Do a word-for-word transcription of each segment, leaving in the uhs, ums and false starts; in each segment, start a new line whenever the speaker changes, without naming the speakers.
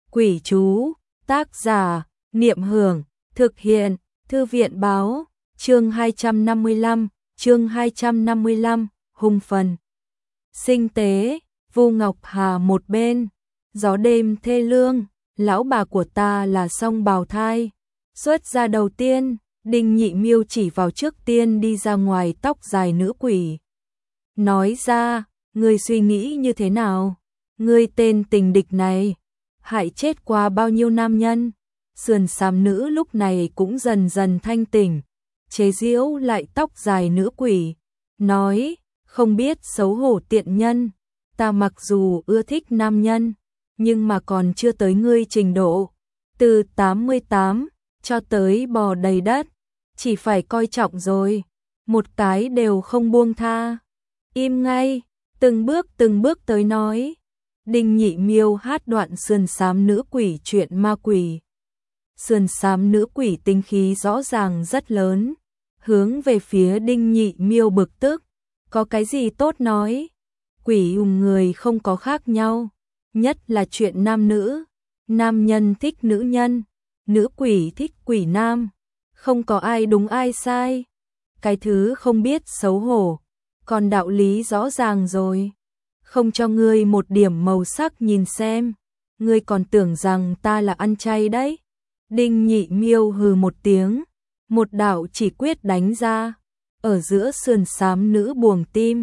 Quỷ chú, tác giả, Niệm Hưởng, thực hiện, Thư viện báo, chương hai trăm năm mươi lăm, chương hai trăm năm mươi lăm, hung phần. Sinh tế, Vu Ngọc Hà một bên, gió đêm thê lương, lão bà của ta là song bào thai. Xuất ra đầu tiên, Đinh Nhị Miêu chỉ vào trước tiên đi ra ngoài tóc dài nữ quỷ. Nói ra, ngươi suy nghĩ như thế nào? Ngươi tên tình địch này, hại chết qua bao nhiêu nam nhân? Sườn xám nữ lúc này cũng dần dần thanh tỉnh, chế giễu lại tóc dài nữ quỷ, nói, không biết xấu hổ tiện nhân, ta mặc dù ưa thích nam nhân, nhưng mà còn chưa tới ngươi trình độ, từ tám mươi tám cho tới bò đầy đất, chỉ phải coi trọng rồi, một cái đều không buông tha. Im ngay, từng bước từng bước tới nói. Đinh Nhị Miêu hát đoạn sườn xám nữ quỷ chuyện ma quỷ. Sườn xám nữ quỷ tinh khí rõ ràng rất lớn, hướng về phía Đinh Nhị Miêu bực tức, có cái gì tốt nói? Quỷ hùng người không có khác nhau, nhất là chuyện nam nữ, nam nhân thích nữ nhân, nữ quỷ thích quỷ nam, không có ai đúng ai sai. Cái thứ không biết xấu hổ, còn đạo lý rõ ràng rồi. Không cho ngươi một điểm màu sắc nhìn xem, ngươi còn tưởng rằng ta là ăn chay đấy. Đinh Nhị Miêu hừ một tiếng, một đạo chỉ quyết đánh ra, ở giữa sườn xám nữ buồng tim.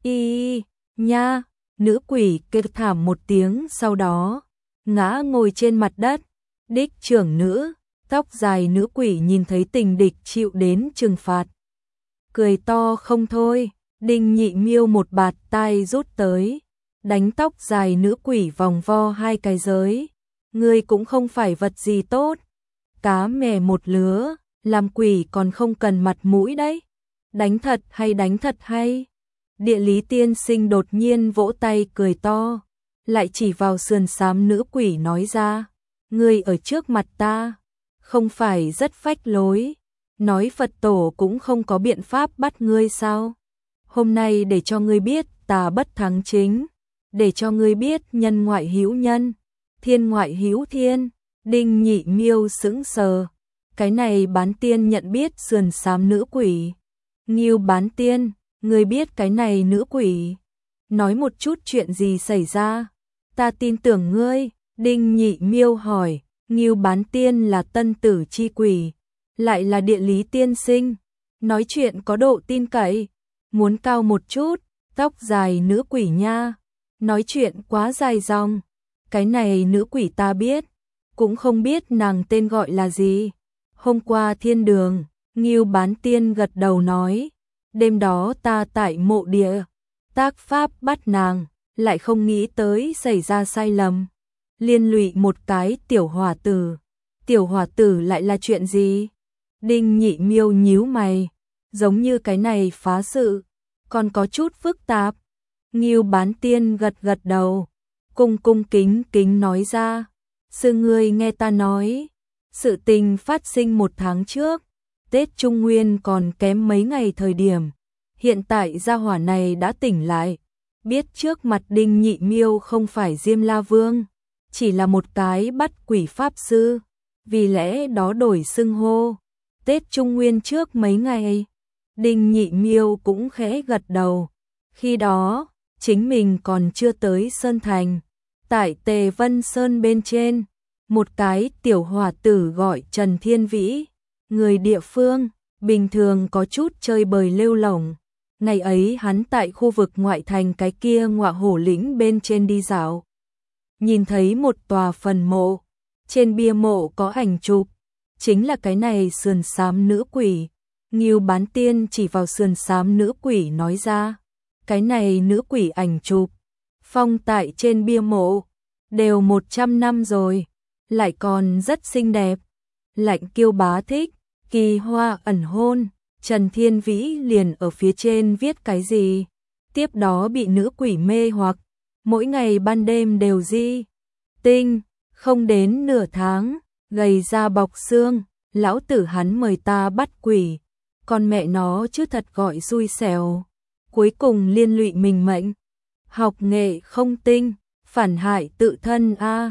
Y nha, nữ quỷ kêu thảm một tiếng, sau đó ngã ngồi trên mặt đất. Đích trưởng nữ, tóc dài nữ quỷ nhìn thấy tình địch chịu đến trừng phạt, cười to không thôi. Đinh Nhị Miêu một bạt tai rút tới, đánh tóc dài nữ quỷ vòng vo hai cái giới. Ngươi cũng không phải vật gì tốt, cá mè một lứa, làm quỷ còn không cần mặt mũi đấy. Đánh thật hay đánh thật hay? Địa lý tiên sinh đột nhiên vỗ tay cười to, lại chỉ vào sườn xám nữ quỷ nói ra, ngươi ở trước mặt ta, không phải rất phách lối, nói Phật tổ cũng không có biện pháp bắt ngươi sao? Hôm nay để cho ngươi biết tà bất thắng chính, để cho ngươi biết nhân ngoại hữu nhân, thiên ngoại hữu thiên. Đinh Nhị Miêu sững sờ, cái này bán tiên nhận biết sườn xám nữ quỷ. Nghiêu bán tiên, ngươi biết cái này nữ quỷ, nói một chút chuyện gì xảy ra, ta tin tưởng ngươi. Đinh Nhị Miêu hỏi, Nghiêu bán tiên là tân tử chi quỷ, lại là địa lý tiên sinh, nói chuyện có độ tin cậy. Muốn cao một chút, tóc dài nữ quỷ nha, nói chuyện quá dài dòng. Cái này nữ quỷ ta biết, cũng không biết nàng tên gọi là gì. Hôm qua thiên đường, Nghiêu bán tiên gật đầu nói, đêm đó ta tại mộ địa, tác pháp bắt nàng, lại không nghĩ tới xảy ra sai lầm, liên lụy một cái tiểu hỏa tử. Tiểu hỏa tử lại là chuyện gì? Đinh Nhị Miêu nhíu mày, giống như cái này phá sự, còn có chút phức tạp. Nghiêu bán tiên gật gật đầu, cung cung kính kính nói ra, sư ngươi nghe ta nói, sự tình phát sinh một tháng trước, Tết Trung Nguyên còn kém mấy ngày thời điểm, hiện tại gia hỏa này đã tỉnh lại, biết trước mặt Đinh Nhị Miêu không phải Diêm La Vương, chỉ là một cái bắt quỷ pháp sư, vì lẽ đó đổi xưng hô. Tết Trung Nguyên trước mấy ngày, Đinh Nhị Miêu cũng khẽ gật đầu, khi đó, chính mình còn chưa tới Sơn Thành, tại Tề Vân Sơn bên trên, một cái tiểu hỏa tử gọi Trần Thiên Vĩ, người địa phương, bình thường có chút chơi bời lêu lổng. Ngày ấy hắn tại khu vực ngoại thành cái kia Ngọa Hổ lĩnh bên trên đi dạo, nhìn thấy một tòa phần mộ, trên bia mộ có ảnh chụp, chính là cái này sườn xám nữ quỷ. Nghiêu bán tiên chỉ vào sườn xám nữ quỷ nói ra, cái này nữ quỷ ảnh chụp, phong tại trên bia mộ, đều một trăm năm rồi, lại còn rất xinh đẹp. Lạnh Kiêu bá thích, kỳ hoa ẩn hôn, Trần Thiên Vĩ liền ở phía trên viết cái gì, tiếp đó bị nữ quỷ mê hoặc, mỗi ngày ban đêm đều di tinh, không đến nửa tháng, gầy da bọc xương, lão tử hắn mời ta bắt quỷ, con mẹ nó chứ thật gọi xui xẻo, cuối cùng liên lụy mình mệnh, học nghệ không tinh, phản hại tự thân a.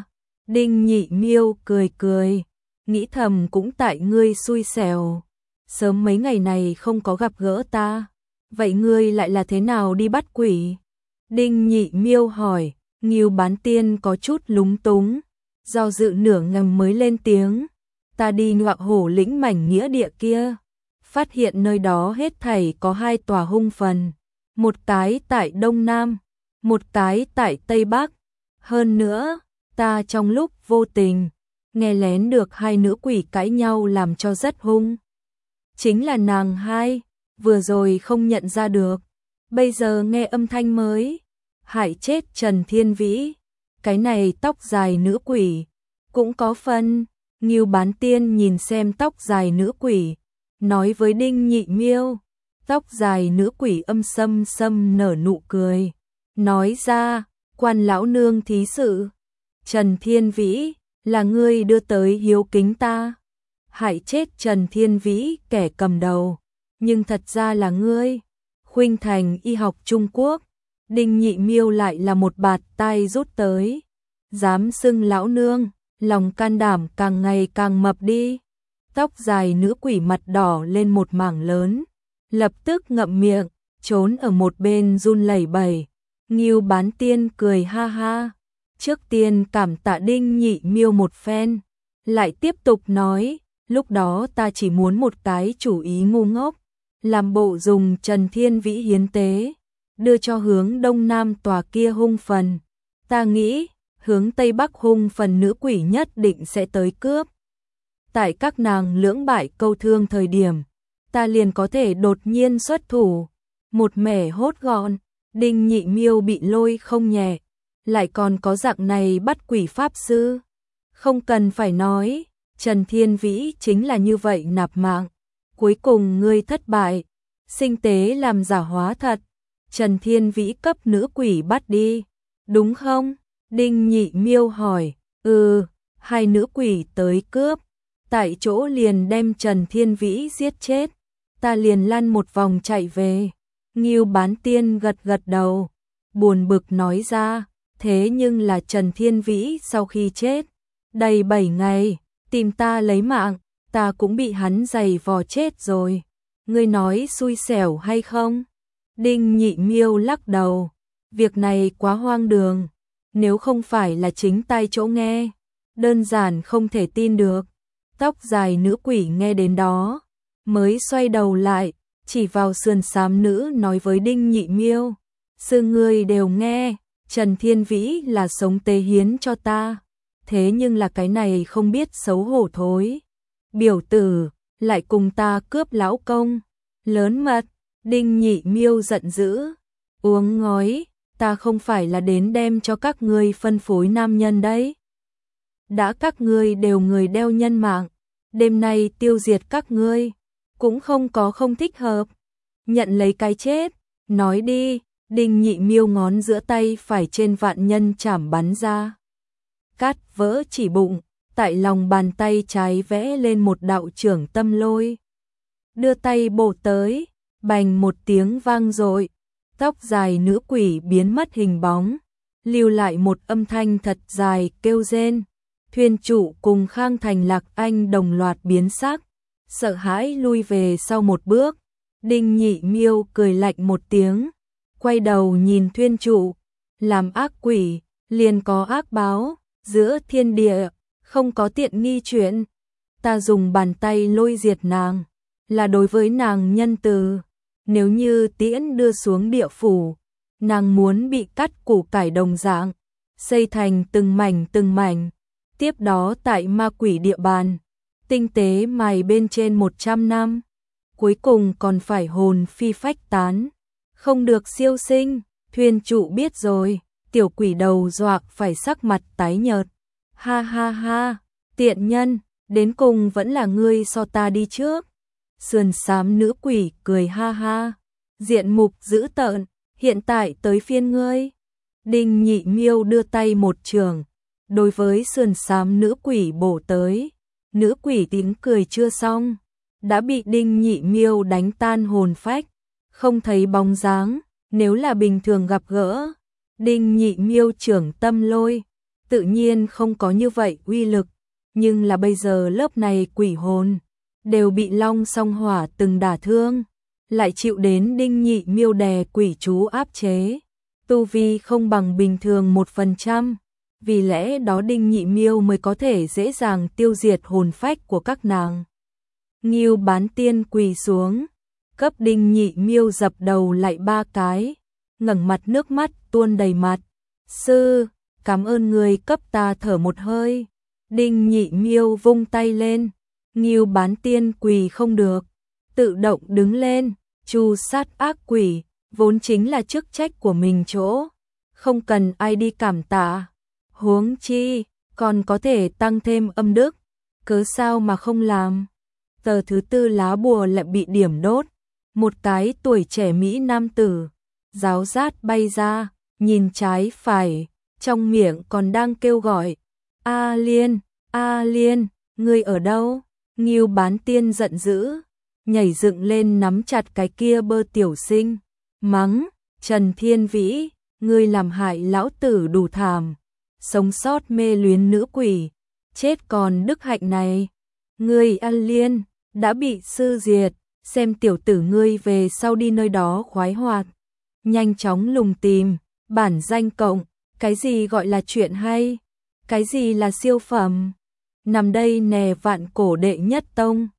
Đinh Nhị Miêu cười cười, nghĩ thầm cũng tại ngươi xui xẻo, sớm mấy ngày này không có gặp gỡ ta, vậy ngươi lại là thế nào đi bắt quỷ? Đinh Nhị Miêu hỏi. Ngưu Bán Tiên có chút lúng túng, do dự nửa ngầm mới lên tiếng, ta đi Ngọa Hổ lĩnh mảnh nghĩa địa kia, phát hiện nơi đó hết thảy có hai tòa hung phần, một cái tại Đông Nam, một cái tại Tây Bắc, hơn nữa, ta trong lúc vô tình, nghe lén được hai nữ quỷ cãi nhau làm cho rất hung. Chính là nàng hai, vừa rồi không nhận ra được, bây giờ nghe âm thanh mới, hại chết Trần Thiên Vĩ, cái này tóc dài nữ quỷ, cũng có phân. Ngưu Bán Tiên nhìn xem tóc dài nữ quỷ, nói với Đinh Nhị Miêu, tóc dài nữ quỷ âm sâm sâm nở nụ cười, nói ra, quan lão nương thí sự, Trần Thiên Vĩ, là ngươi đưa tới hiếu kính ta, hại chết Trần Thiên Vĩ kẻ cầm đầu, nhưng thật ra là ngươi, khuynh thành y học Trung Quốc. Đinh Nhị Miêu lại là một bạt tai rút tới, dám xưng lão nương, lòng can đảm càng ngày càng mập đi. Tóc dài nữ quỷ mặt đỏ lên một mảng lớn, lập tức ngậm miệng, trốn ở một bên run lẩy bẩy. Ngưu Bán Tiên cười ha ha, trước tiên cảm tạ Đinh Nhị Miêu một phen, lại tiếp tục nói, lúc đó ta chỉ muốn một cái chủ ý ngu ngốc, làm bộ dùng Trần Thiên Vĩ hiến tế, đưa cho hướng Đông Nam tòa kia hung phần, ta nghĩ, hướng Tây Bắc hung phần nữ quỷ nhất định sẽ tới cướp. Tại các nàng lưỡng bại câu thương thời điểm, ta liền có thể đột nhiên xuất thủ, một mẻ hốt gọn. Đinh Nhị Miêu bị lôi không nhẹ, lại còn có dạng này bắt quỷ pháp sư. Không cần phải nói, Trần Thiên Vĩ chính là như vậy nạp mạng. Cuối cùng ngươi thất bại, sinh tế làm giả hóa thật. Trần Thiên Vĩ cấp nữ quỷ bắt đi, đúng không? Đinh Nhị Miêu hỏi, ừ, hai nữ quỷ tới cướp, tại chỗ liền đem Trần Thiên Vĩ giết chết, ta liền lăn một vòng chạy về. Ngưu Bán Tiên gật gật đầu, buồn bực nói ra, thế nhưng là Trần Thiên Vĩ sau khi chết, đầy bảy ngày, tìm ta lấy mạng, ta cũng bị hắn giày vò chết rồi. Ngươi nói xui xẻo hay không? Đinh Nhị Miêu lắc đầu, việc này quá hoang đường, nếu không phải là chính tai chỗ nghe, đơn giản không thể tin được. Tóc dài nữ quỷ nghe đến đó, mới xoay đầu lại, chỉ vào sườn xám nữ nói với Đinh Nhị Miêu, sư ngươi đều nghe, Trần Thiên Vĩ là sống tế hiến cho ta, thế nhưng là cái này không biết xấu hổ thối. Biểu tử, lại cùng ta cướp lão công, lớn mật. Đinh Nhị Miêu giận dữ, uống ngói, ta không phải là đến đem cho các ngươi phân phối nam nhân đấy. Đã các ngươi đều người đeo nhân mạng, đêm nay tiêu diệt các ngươi, cũng không có không thích hợp. Nhận lấy cái chết, nói đi. Đinh Nhị Miêu ngón giữa tay phải trên vạn nhân chảm bắn ra, cắt vỡ chỉ bụng, tại lòng bàn tay trái vẽ lên một đạo trưởng tâm lôi, đưa tay bổ tới, bành một tiếng vang dội, tóc dài nữ quỷ biến mất hình bóng, lưu lại một âm thanh thật dài kêu rên. Thuyền chủ cùng Khang Thành Lạc Anh đồng loạt biến sắc, sợ hãi lui về sau một bước. Đinh Nhị Miêu cười lạnh một tiếng, quay đầu nhìn thuyền chủ, làm ác quỷ, liền có ác báo, giữa thiên địa, không có tiện nghi chuyện. Ta dùng bàn tay lôi diệt nàng, là đối với nàng nhân từ. Nếu như tiễn đưa xuống địa phủ, nàng muốn bị cắt củ cải đồng dạng, xây thành từng mảnh từng mảnh. Tiếp đó tại ma quỷ địa bàn, tinh tế mài bên trên một trăm năm, cuối cùng còn phải hồn phi phách tán, không được siêu sinh. Thuyền trụ biết rồi, tiểu quỷ đầu doạc phải sắc mặt tái nhợt. Ha ha ha, tiện nhân, đến cùng vẫn là ngươi so ta đi trước. Sườn xám nữ quỷ cười ha ha, diện mục dữ tợn, hiện tại tới phiên ngươi. Đinh Nhị Miêu đưa tay một trường, đối với sườn xám nữ quỷ bổ tới. Nữ quỷ tiếng cười chưa xong, đã bị Đinh Nhị Miêu đánh tan hồn phách, không thấy bóng dáng. Nếu là bình thường gặp gỡ, Đinh Nhị Miêu trưởng tâm lôi, tự nhiên không có như vậy uy lực, nhưng là bây giờ lớp này quỷ hồn đều bị Long Song Hỏa từng đả thương, lại chịu đến Đinh Nhị Miêu đè quỷ chú áp chế, tu vi không bằng bình thường một phần trăm, vì lẽ đó Đinh Nhị Miêu mới có thể dễ dàng tiêu diệt hồn phách của các nàng. Ngưu Bán Tiên quỳ xuống, cấp Đinh Nhị Miêu dập đầu lại ba cái, ngẩng mặt nước mắt tuôn đầy mặt. Sư, cảm ơn người cấp ta thở một hơi. Đinh Nhị Miêu vung tay lên, Ngưu Bán Tiên quỳ không được, tự động đứng lên, chu sát ác quỷ, vốn chính là chức trách của mình chỗ, không cần ai đi cảm tạ. Huống chi, còn có thể tăng thêm âm đức, cớ sao mà không làm. Tờ thứ tư lá bùa lại bị điểm đốt, một cái tuổi trẻ Mỹ nam tử, ráo rát bay ra, nhìn trái phải, trong miệng còn đang kêu gọi. A Liên, A Liên, ngươi ở đâu? Ngưu Bán Tiên giận dữ, nhảy dựng lên nắm chặt cái kia bơ tiểu sinh, mắng, Trần Thiên Vĩ, ngươi làm hại lão tử đủ thảm, sống sót mê luyến nữ quỷ, chết còn đức hạnh này. Ngươi A Liên, đã bị sư diệt, xem tiểu tử ngươi về sau đi nơi đó khoái hoạt. Nhanh chóng lùng tìm, bản danh cộng, cái gì gọi là chuyện hay, cái gì là siêu phẩm. Nằm đây nè vạn cổ đệ nhất tông.